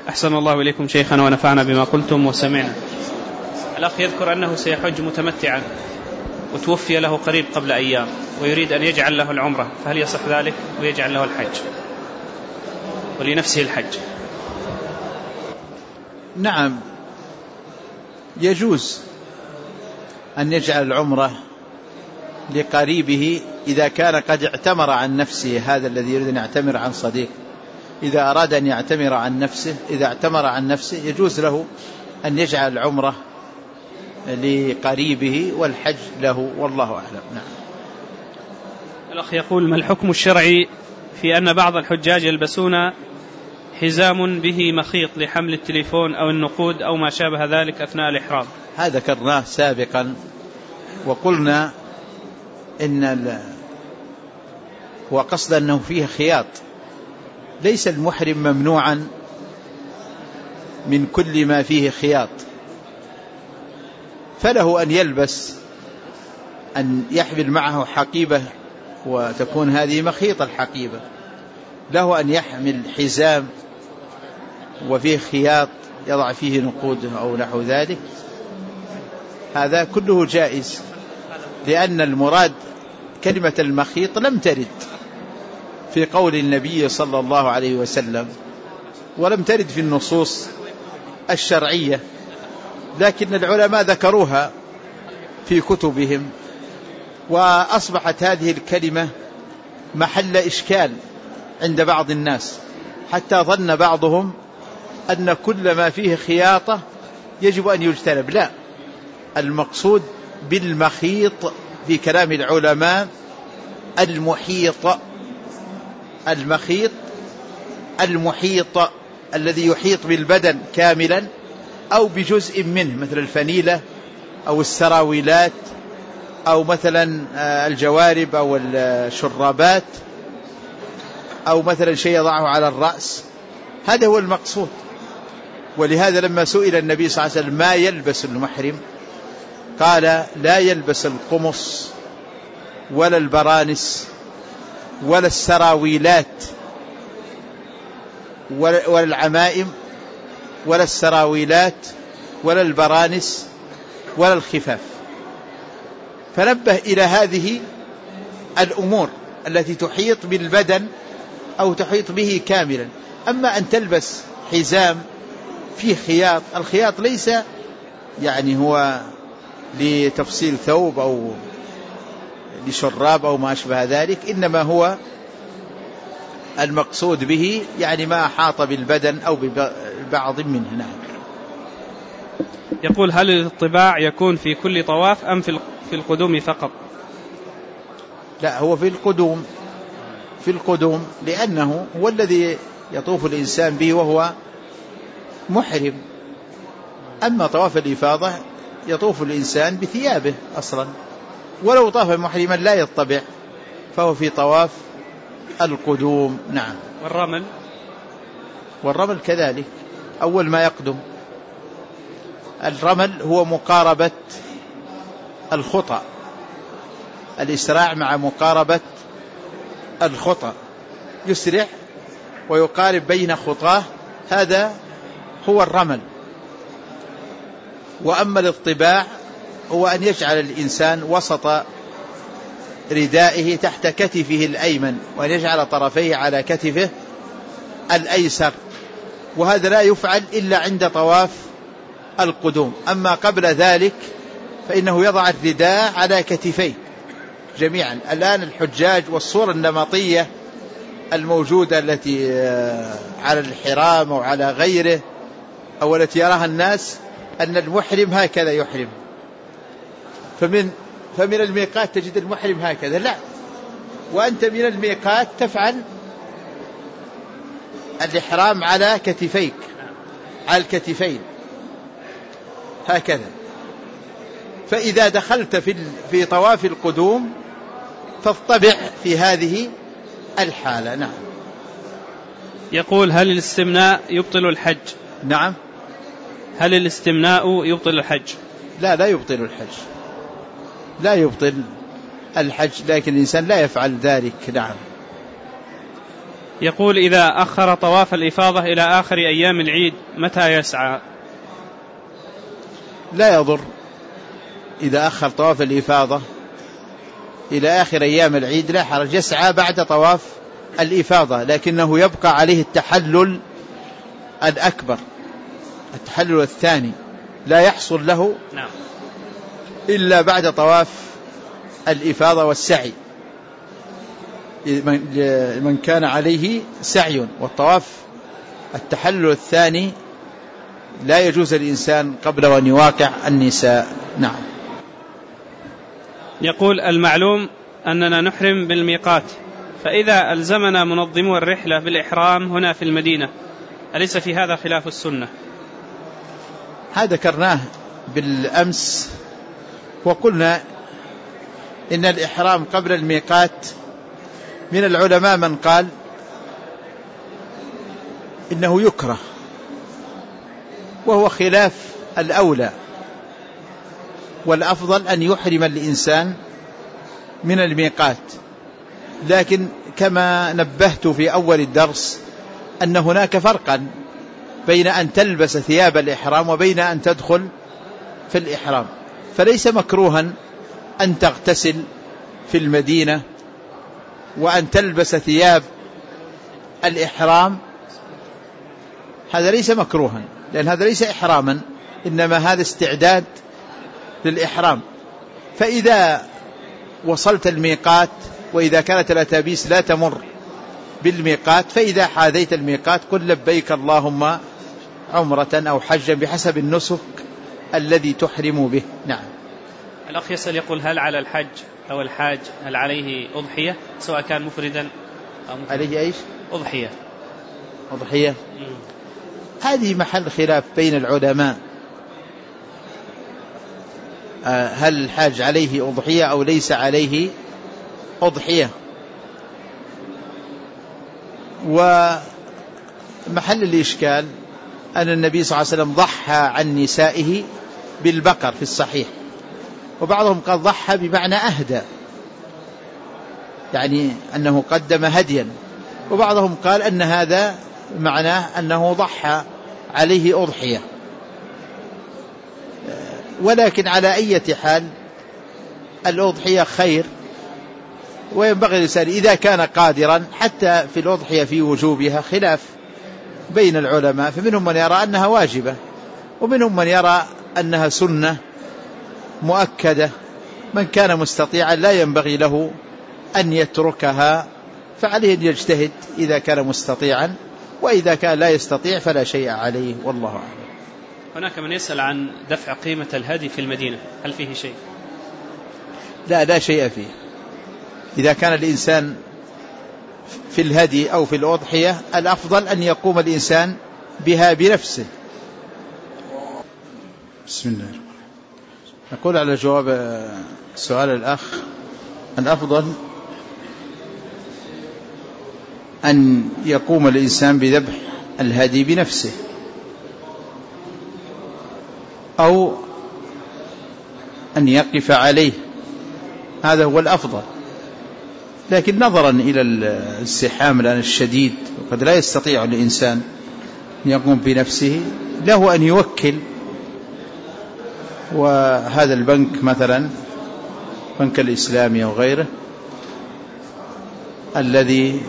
أحسن الله إليكم شيخنا ونفعنا بما قلتم وسمعنا. الأخ يذكر أنه سيحج متمتعا وتوفي له قريب قبل أيام ويريد أن يجعل له العمرة، فهل يصح ذلك ويجعل له الحج ولنفسه الحج؟ نعم، يجوز أن يجعل العمرة لقريبه إذا كان قد اعتمر عن نفسه. هذا الذي يريد أن يعتمر عن صديق إذا أراد أن يعتمر عن نفسه، إذا اعتمر عن نفسه يجوز له أن يجعل العمرة لقريبه والحج له، والله أعلم. نعم. الأخ يقول: ما الحكم الشرعي في أن بعض الحجاج يلبسون حزام به مخيط لحمل التليفون أو النقود أو ما شابه ذلك أثناء الإحرام؟ هذا ذكرناه سابقا وقلنا إن هو قصد أنه فيه خياط. ليس المحرم ممنوعا من كل ما فيه خياط، فله أن يلبس، أن يحمل معه حقيبة وتكون هذه مخيط الحقيبة، له أن يحمل حزام وفيه خياط يضع فيه نقود أو نحو ذلك، هذا كله جائز، لأن المراد كلمة المخيط لم ترد في قول النبي صلى الله عليه وسلم ولم ترد في النصوص الشرعية، لكن العلماء ذكروها في كتبهم، وأصبحت هذه الكلمة محل إشكال عند بعض الناس، حتى ظن بعضهم أن كل ما فيه خياطة يجب أن يجتنب. لا، المقصود بالمخيط في كلام العلماء المحيط، المخيط المحيط الذي يحيط بالبدن كاملا أو بجزء منه، مثل الفنيلة أو السراويلات أو مثلا الجوارب أو الشرابات أو مثلا شيء يضعه على الرأس، هذا هو المقصود. ولهذا لما سئل النبي صلى الله عليه وسلم ما يلبس المحرم قال: لا يلبس القمص ولا البرانس ولا السراويلات ولا العمائم ولا السراويلات ولا البرانس ولا الخفاف. فنبه إلى هذه الأمور التي تحيط بالبدن أو تحيط به كاملا. أما أن تلبس حزام فيه خياط، الخياط ليس يعني هو لتفصيل ثوب أو لشراب أو ما أشبه ذلك، إنما هو المقصود به يعني ما أحاط بالبدن أو ببعض منه. نعم. يقول: هل الطباع يكون في كل طواف أم في القدوم فقط؟ لا، هو في القدوم لأنه هو الذي يطوف الإنسان به وهو محرم. أما طواف الإفاضة يطوف الإنسان بثيابه أصلا، ولو طاف محرما لا يطبع، فهو في طواف القدوم. نعم. والرمل كذلك أول ما يقدم. الرمل هو مقاربة الخطى، الإسراع مع مقاربة الخطى، يسرع ويقارب بين خطاه، هذا هو الرمل. وأما الاطباع هو أن يجعل الإنسان وسط ردائه تحت كتفه الأيمن، وأن يجعل طرفيه على كتفه الأيسر، وهذا لا يفعل إلا عند طواف القدوم. أما قبل ذلك فإنه يضع الرداء على كتفيه جميعا. الآن الحجاج والصورة النمطية الموجودة التي على الحرام أو على غيره أو التي يراها الناس أن المحرم هكذا يحرم، فمن الميقات تجد المحرم هكذا. لا، وأنت من الميقات تفعل الإحرام على كتفيك، على الكتفين هكذا. فإذا دخلت في طواف القدوم فاطبع في هذه الحالة. نعم. يقول: هل الاستمناء يبطل الحج؟ نعم. هل الاستمناء يبطل الحج؟ لا يبطل الحج، لا يبطل الحج، لكن الإنسان لا يفعل ذلك. نعم. يقول إذا أخر طواف الإفاضة إلى آخر أيام العيد متى يسعى؟ لا يضر إذا أخر طواف الإفاضة إلى آخر أيام العيد لا حرج، يسعى بعد طواف الإفاضة، لكنه يبقى عليه التحلل الأكبر، التحلل الثاني لا يحصل له إلا بعد طواف الإفاضة والسعي، من كان عليه سعي. والطواف التحلل الثاني لا يجوز الإنسان قبل أن يواقع النساء. نعم. يقول المعلوم أننا نحرم بالميقات، فإذا ألزمنا منظمو الرحلة بالإحرام هنا في المدينة أليس في هذا خلاف السنة؟ هذا ذكرناه بالأمس وقلنا إن الإحرام قبل الميقات من العلماء من قال إنه يكره، وهو خلاف الأولى، والأفضل أن يحرم الإنسان من الميقات. لكن كما نبهت في أول الدرس أن هناك فرقا بين أن تلبس ثياب الإحرام وبين أن تدخل في الإحرام، فليس مكروها أن تغتسل في المدينة وأن تلبس ثياب الإحرام، هذا ليس مكروها، لأن هذا ليس إحراما، إنما هذا استعداد للإحرام. فإذا وصلت الميقات وإذا كانت الأتابيس لا تمر بالميقات، فإذا حاذيت الميقات قل لبيك اللهم عمرة أو حجا بحسب النسك الذي تحرم به. نعم. الأخ يسأل يقول هل على الحج أو الحاج هل عليه أضحية سواء كان مفردا أو مفردا؟ عليه إيش؟ أضحية. هذه محل خلاف بين العلماء، هل الحاج عليه أضحية أو ليس عليه أضحية. ومحل الإشكال أن النبي صلى الله عليه وسلم ضحى عن نسائه بالبقر في الصحيح، وبعضهم قال ضحى بمعنى أهدى، يعني أنه قدم هديا، وبعضهم قال أن هذا معناه أنه ضحى عليه أضحية. ولكن على أي حال الأضحية خير، وينبغي الإنسان إذا كان قادرا، حتى في الأضحية في وجوبها خلاف بين العلماء، فمنهم من يرى أنها واجبة ومنهم من يرى أنها سنة مؤكدة. من كان مستطيعا لا ينبغي له أن يتركها، فعليه أن يجتهد إذا كان مستطيعا، وإذا كان لا يستطيع فلا شيء عليه، والله أعلم. هناك من يسأل عن دفع قيمة الهدي في المدينة، هل فيه شيء؟ لا شيء فيه. إذا كان الإنسان في الهدي أو في الأضحية الأفضل أن يقوم الإنسان بها بنفسه. بسم الله. نقول على جواب سؤال الأخ، الأفضل أن يقوم الإنسان بذبح الهدي بنفسه، أو أن يقف عليه، هذا هو الأفضل. لكن نظرا إلى الزحام الآن الشديد وقد لا يستطيع الإنسان أن يقوم بنفسه، له أن يوكل، وهذا البنك مثلا بنك الإسلامي أو غيره الذي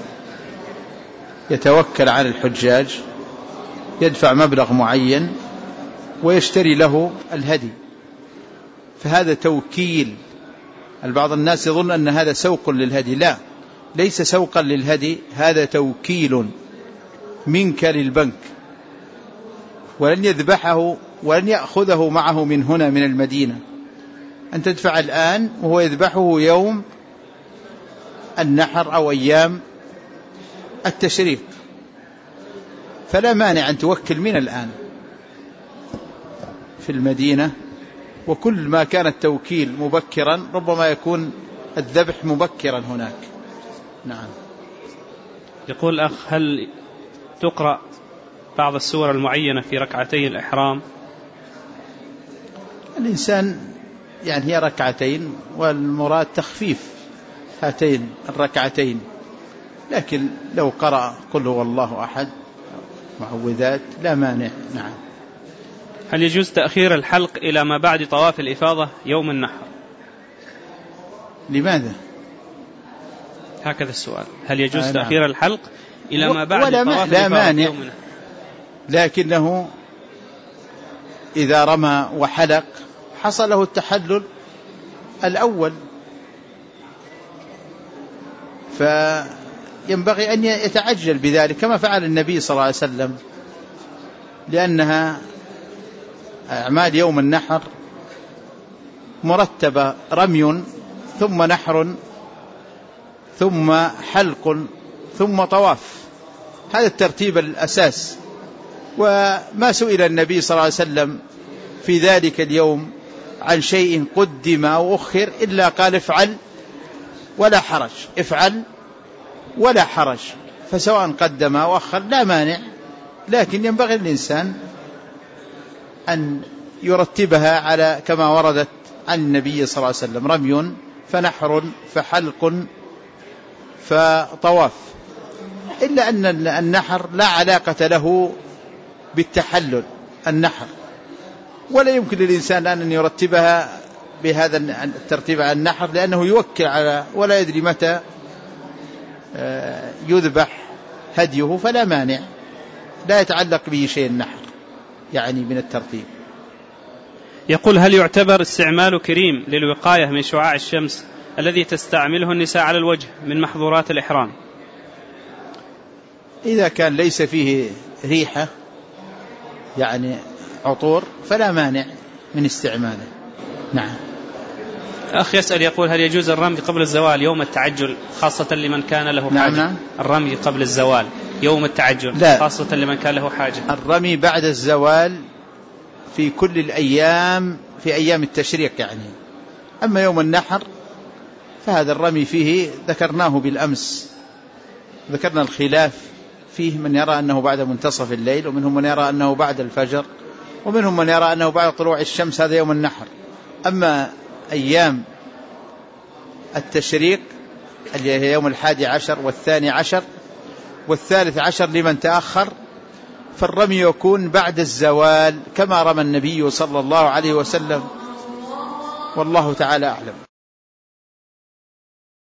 يتوكل على الحجاج يدفع مبلغ معين ويشتري له الهدي، فهذا توكيل. البعض الناس يظن أن هذا سوق للهدي، لا، ليس سوقا للهدي، هذا توكيل منك للبنك، ولن يذبحه ولن يأخذه معه من هنا من المدينة، أن تدفع الآن وهو يذبحه يوم النحر أو أيام التشريق، فلا مانع أن توكل من الآن في المدينة. وكل ما كان التوكيل مبكرا ربما يكون الذبح مبكرا هناك. نعم. يقول الأخ هل تقرأ بعض السور المعينة في ركعتي الإحرام؟ الإنسان يعني هي ركعتين، والمراد تخفيف هاتين الركعتين، لكن لو قرأ قل هو الله أحد معوذات لا مانع. نعم. هل يجوز تأخير الحلق إلى ما بعد طواف الإفاضة يوم النحر؟ لماذا؟ هكذا السؤال، هل يجوز تأخير الحلق إلى ما بعد طواف الإفاضة لا مانع، يوم النحر؟ لكنه إذا رمى وحلق حصل له التحلل الأول، فينبغي أن يتعجل بذلك كما فعل النبي صلى الله عليه وسلم، لأنها أعمال يوم النحر مرتبة: رمي ثم نحر ثم حلق ثم طواف، هذا الترتيب الأساس. وما سئل النبي صلى الله عليه وسلم في ذلك اليوم عن شيء قدم أو أخر إلا قال افعل ولا حرج، افعل ولا حرج، فسواء قدم أو أخر لا مانع، لكن ينبغي الإنسان أن يرتبها على كما وردت عن النبي صلى الله عليه وسلم: رمي فنحر فحلق فطواف، إلا أن النحر لا علاقة له بالتحلل النحر، ولا يمكن للإنسان أن يرتبها بهذا الترتيب على النحر، لأنه يوكل على ولا يدري متى يذبح هديه، فلا مانع، لا يتعلق به شيء النحر يعني من الترتيب. يقول: هل يعتبر استعمال كريم للوقاية من شعاع الشمس الذي تستعمله النساء على الوجه من محظورات الإحرام؟ إذا كان ليس فيه ريحة يعني عطور فلا مانع من استعماله. نعم. أخ يسأل يقول: هل يجوز الرمي قبل الزوال يوم التعجل خاصة لمن كان له حاجة؟ نعم. الرمي قبل الزوال يوم التعجل لا. خاصة لمن كان له حاجة. الرمي بعد الزوال في كل الأيام، في أيام التشريق يعني. أما يوم النحر فهذا الرمي فيه ذكرناه بالأمس، ذكرنا الخلاف فيه، من يرى أنه بعد منتصف الليل، ومنهم من يرى أنه بعد الفجر، ومنهم من يرى أنه بعد طلوع الشمس، هذا يوم النحر. أما أيام التشريق اللي هي يوم 11 و12 و13 لمن تأخر، فالرمي يكون بعد الزوال كما رمى النبي صلى الله عليه وسلم، والله تعالى أعلم.